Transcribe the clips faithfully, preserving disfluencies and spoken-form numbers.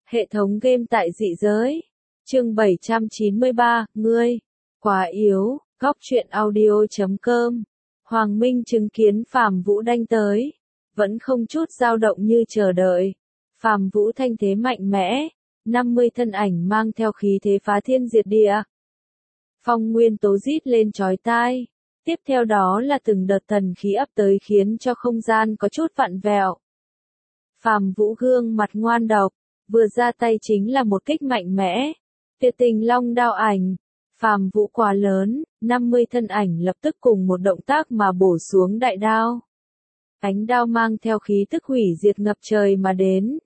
Hệ thống game tại dị giới. Chương bảy trăm chín mươi ba, ngươi, quá yếu, góc truyện audio chấm com. Hoàng Minh chứng kiến Phàm Vũ đanh tới, vẫn không chút dao động như chờ đợi. Phàm Vũ thanh thế mạnh mẽ, năm mươi thân ảnh mang theo khí thế phá thiên diệt địa. Phong nguyên tố rít lên chói tai, tiếp theo đó là từng đợt thần khí ập tới khiến cho không gian có chút vặn vẹo. Phàm Vũ gương mặt ngoan độc, vừa ra tay chính là một kích mạnh mẽ. Tuyệt tình long đao ảnh, Phàm Vũ quá lớn, năm mươi thân ảnh lập tức cùng một động tác mà bổ xuống đại đao. Ánh đao mang theo khí tức hủy diệt ngập trời mà đến.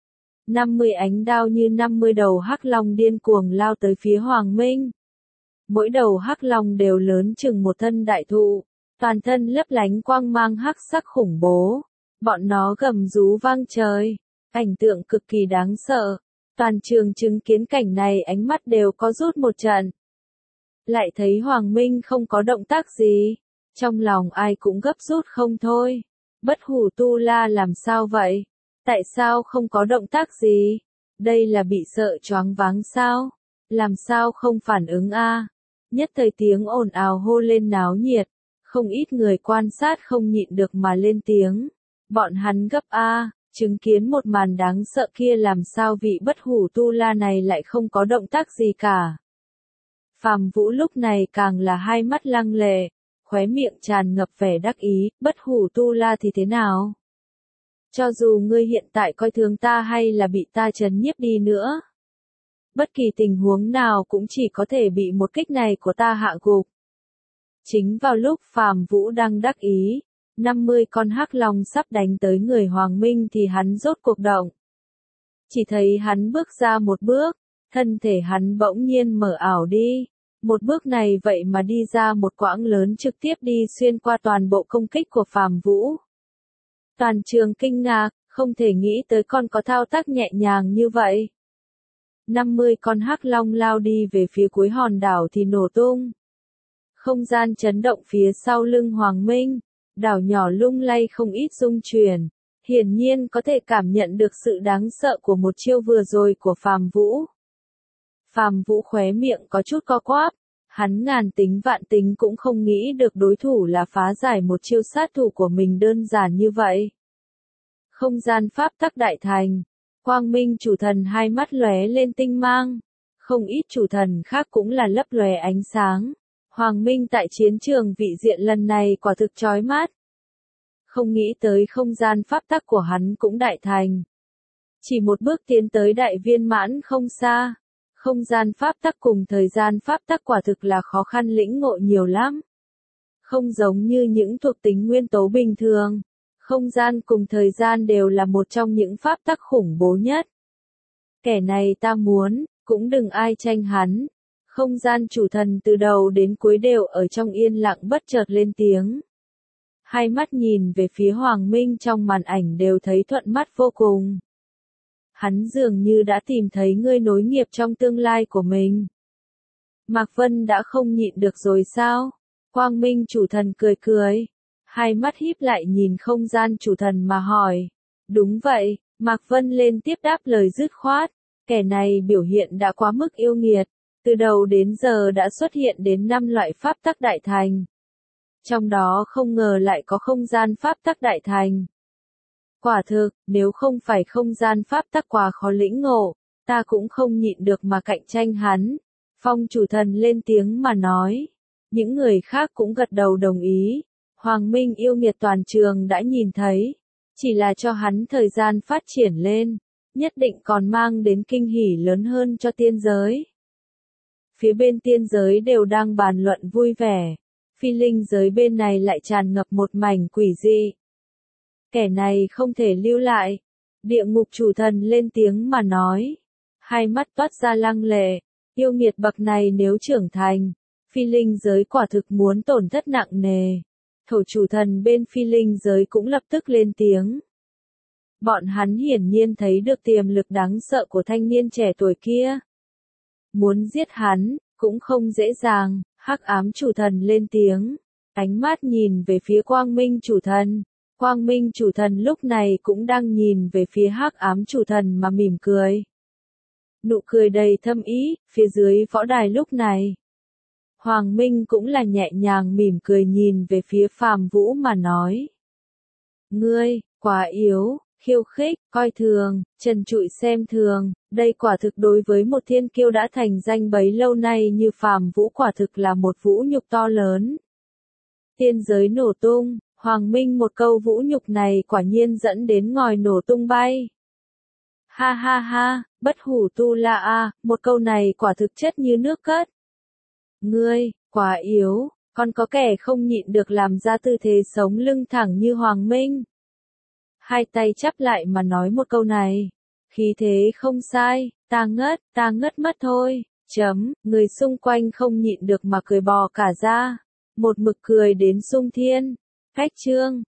năm mươi ánh đao như năm mươi đầu hắc long điên cuồng lao tới phía Hoàng Minh. Mỗi đầu hắc long đều lớn chừng một thân đại thụ, toàn thân lấp lánh quang mang hắc sắc khủng bố. Bọn nó gầm rú vang trời, cảnh tượng cực kỳ đáng sợ. Toàn trường chứng kiến cảnh này ánh mắt đều có rút một trận. Lại thấy Hoàng Minh không có động tác gì, trong lòng ai cũng gấp rút không thôi. Bất hủ tu la làm sao vậy? Tại sao không có động tác gì? Đây là bị sợ choáng váng sao? Làm sao không phản ứng a? Nhất thời tiếng ồn ào hô lên náo nhiệt, không ít người quan sát không nhịn được mà lên tiếng. Bọn hắn gấp a, chứng kiến một màn đáng sợ kia làm sao vị bất hủ tu la này lại không có động tác gì cả. Phàm Vũ lúc này càng là hai mắt lăng lệ, khóe miệng tràn ngập vẻ đắc ý, bất hủ tu la thì thế nào? Cho dù ngươi hiện tại coi thường ta hay là bị ta trấn nhiếp đi nữa, bất kỳ tình huống nào cũng chỉ có thể bị một kích này của ta hạ gục. Chính vào lúc Phàm Vũ đang đắc ý, năm mươi con hắc long sắp đánh tới người Hoàng Minh thì hắn rốt cuộc động. Chỉ thấy hắn bước ra một bước, thân thể hắn bỗng nhiên mở ảo đi. Một bước này vậy mà đi ra một quãng lớn trực tiếp đi xuyên qua toàn bộ công kích của Phàm Vũ. Toàn trường kinh ngạc, không thể nghĩ tới con có thao tác nhẹ nhàng như vậy. năm mươi con hắc long lao đi về phía cuối hòn đảo thì nổ tung. Không gian chấn động phía sau lưng Hoàng Minh. Đảo nhỏ lung lay không ít rung chuyển, hiển nhiên có thể cảm nhận được sự đáng sợ của một chiêu vừa rồi của Phàm Vũ. Phàm Vũ khóe miệng có chút co quắp, hắn ngàn tính vạn tính cũng không nghĩ được đối thủ là phá giải một chiêu sát thủ của mình đơn giản như vậy. Không gian pháp tắc đại thành, Quang Minh chủ thần hai mắt lóe lên tinh mang, không ít chủ thần khác cũng là lấp lóe ánh sáng. Hoàng Minh tại chiến trường vị diện lần này quả thực chói mắt. Không nghĩ tới không gian pháp tắc của hắn cũng đại thành. Chỉ một bước tiến tới đại viên mãn không xa. Không gian pháp tắc cùng thời gian pháp tắc quả thực là khó khăn lĩnh ngộ nhiều lắm. Không giống như những thuộc tính nguyên tố bình thường. Không gian cùng thời gian đều là một trong những pháp tắc khủng bố nhất. Kẻ này ta muốn, cũng đừng ai tranh hắn. Không gian chủ thần từ đầu đến cuối đều ở trong yên lặng bất chợt lên tiếng. Hai mắt nhìn về phía Hoàng Minh trong màn ảnh đều thấy thuận mắt vô cùng. Hắn dường như đã tìm thấy người nối nghiệp trong tương lai của mình. Mạc Vân đã không nhịn được rồi sao? Quang Minh chủ thần cười cười. Hai mắt híp lại nhìn không gian chủ thần mà hỏi. Đúng vậy, Mạc Vân lên tiếp đáp lời dứt khoát. Kẻ này biểu hiện đã quá mức yêu nghiệt. Từ đầu đến giờ đã xuất hiện đến năm loại pháp tắc đại thành. Trong đó không ngờ lại có không gian pháp tắc đại thành. Quả thực, nếu không phải không gian pháp tắc quá khó lĩnh ngộ, ta cũng không nhịn được mà cạnh tranh hắn. Phong chủ thần lên tiếng mà nói. Những người khác cũng gật đầu đồng ý. Hoàng Minh yêu nghiệt toàn trường đã nhìn thấy. Chỉ là cho hắn thời gian phát triển lên, nhất định còn mang đến kinh hỉ lớn hơn cho tiên giới. Phía bên tiên giới đều đang bàn luận vui vẻ. Phi linh giới bên này lại tràn ngập một mảnh quỷ dị. Kẻ này không thể lưu lại. Địa ngục chủ thần lên tiếng mà nói. Hai mắt toát ra lăng lệ. Yêu nghiệt bậc này nếu trưởng thành, phi linh giới quả thực muốn tổn thất nặng nề. Thổ chủ thần bên phi linh giới cũng lập tức lên tiếng. Bọn hắn hiển nhiên thấy được tiềm lực đáng sợ của thanh niên trẻ tuổi kia. Muốn giết hắn, cũng không dễ dàng, hắc ám chủ thần lên tiếng. Ánh mắt nhìn về phía Quang Minh chủ thần. Quang Minh chủ thần lúc này cũng đang nhìn về phía hắc ám chủ thần mà mỉm cười. Nụ cười đầy thâm ý, phía dưới võ đài lúc này. Hoàng Minh cũng là nhẹ nhàng mỉm cười nhìn về phía Phàm Vũ mà nói. Ngươi, quá yếu, khiêu khích, coi thường, trần trụi xem thường, đây quả thực đối với một thiên kiêu đã thành danh bấy lâu nay như Phàm Vũ quả thực là một vũ nhục to lớn. Tiên giới nổ tung, Hoàng Minh một câu vũ nhục này quả nhiên dẫn đến ngòi nổ tung bay. Ha ha ha, bất hủ tu la a, một câu này quả thực chất như nước cất. Ngươi, quá yếu, còn có kẻ không nhịn được làm ra tư thế sống lưng thẳng như Hoàng Minh. Hai tay chắp lại mà nói một câu này. Khí thế không sai, ta ngất, ta ngất mất thôi, chấm, người xung quanh không nhịn được mà cười bò cả ra. Một mực cười đến sung thiên. Cách chương.